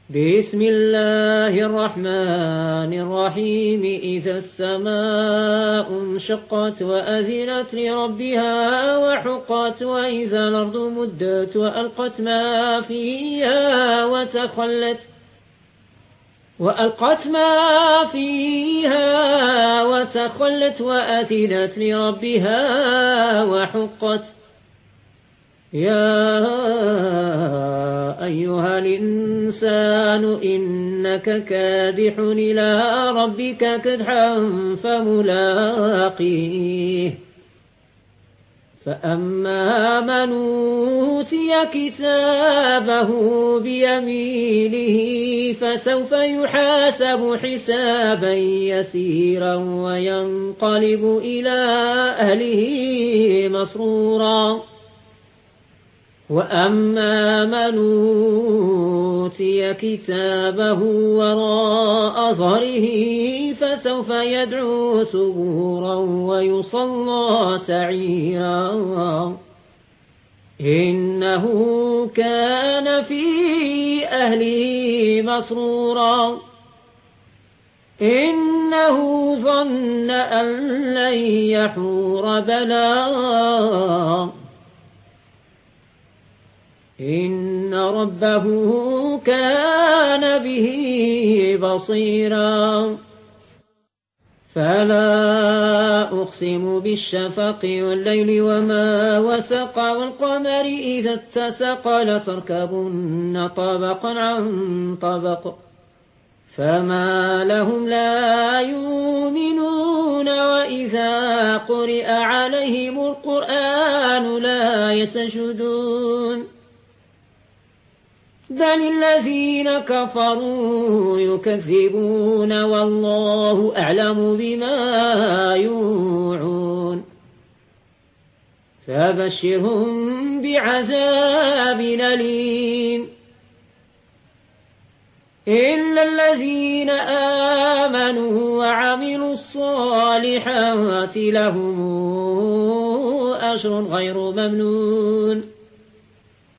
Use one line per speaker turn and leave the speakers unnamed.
بسم الله الرحمن الرحيم إذا السماء انشقت وأذنت لربها وحقت وإذا الأرض مدت وألقت ما فيها وتخلت وأذنت لربها وحقت يا أيها الإنسان إنك كادح إلى ربك كدحا فملاقيه فأما من أوتي كتابه بيمينه فسوف يحاسب حسابا يسيرا وينقلب إلى أهله مسرورا وأما من أوتي كتابه وراء ظهره فسوف يدعو ثبورا ويصلى سعيرا إنه كان في أهله مسرورا إنه ظن أن لن يحور بلى إن ربه كان به بصيرا فلا أقسم بالشفق والليل وما وسق والقمر إذا اتسق لتركبن طبقا عن طبق فما لهم لا يؤمنون وإذا قرئ عليهم القرآن لا يسجدون بل الذين كفروا يكذبون والله أعلم بما يوعون فبشرهم بعذاب أليم إلا الذين آمنوا وعملوا الصالحات لهم أجر غير ممنون